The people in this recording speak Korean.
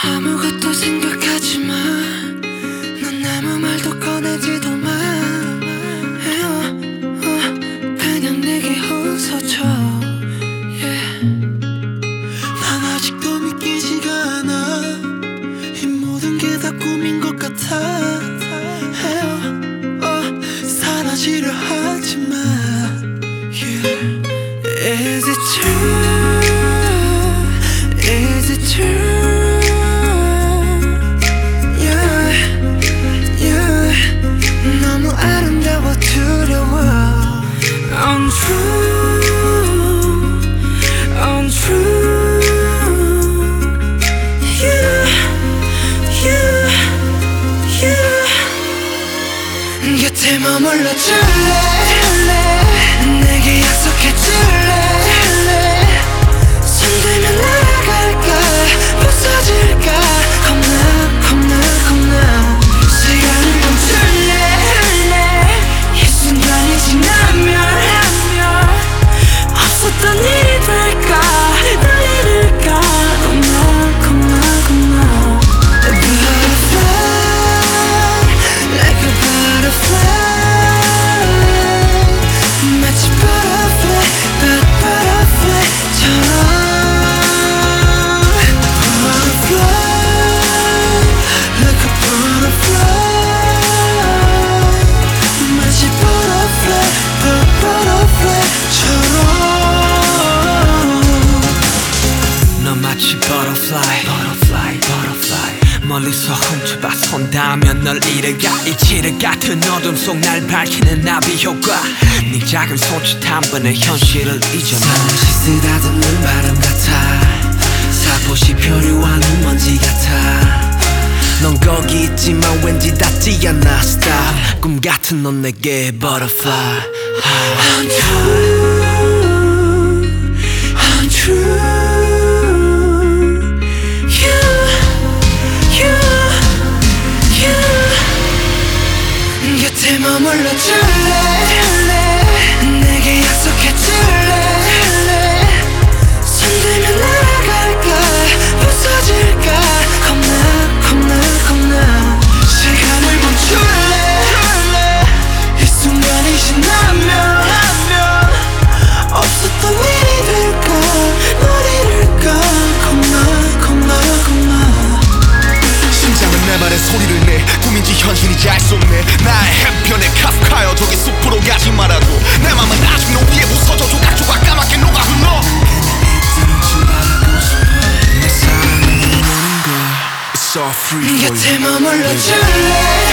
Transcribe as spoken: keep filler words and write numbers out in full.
아무것도 생각하지 마. 넌 아무 말도 꺼내지도 마. 어, 어, 그냥 내게 웃어줘. yeah. 난 아직도 믿기지가 않아. 이 모든 게 다 꿈인 것 같아. 어, 어, 사라지려 하지 마. yeah. Is it true? Is it true? Yeah, yeah. 너무 아름다워 두려워. Untrue, untrue. Yeah, yeah, yeah. 곁에 머물러 줄래? 내게 약속해 줄래? 손들면 날아갈까? 부서질까? 겁나 겁나 겁나. 시간을 멈출래? 이 순간이 지나면 없었던 일이 될까? 날 잃을까? 겁나 겁나 겁나. A butterfly, like a butterfly. 마치 butterfly, but butterfly처럼. Butterfly, like a butterfly. 마치 butterfly, but butterfly처럼. 넌 마치 butterfly, butterfly, butterfly. 멀리서 훔쳐봐 손닿으면 널 잃어가. 이치를 같은 어둠 속 날 밝히는 나비 효과. 네 작은 손짓 한 번에 현실을 잊어놔. 잠시 쓰다듬는 바람 같아. 살포시 표류하는 먼지 같아. 넌 거기 있지만 왠지 닿지 않아. Stop. 꿈 같은 넌 내게 butterfly. Untrue, untrue. 곁에 머물러 줄래? 내게 약속해 줄래? 손들면 날아갈까? 부서질까? 겁나 겁나 겁나. 시간을 멈출래? 이 순간이 지나면 없었던 일이 될까? 널 잃을까? 겁나 겁나 겁나. 심장은 내 말에 소리를 내. 꿈인지 현실인지 알 수 없네. 나의 해변에 카프카여 저기 숲으로 가지 말아도. 내 맘은 아직 너 위에 부서져 조각조각 까맣게 녹아 흘러. 내 사랑은 오는 걸 It's all free for you. 곁에 머물러 줄래?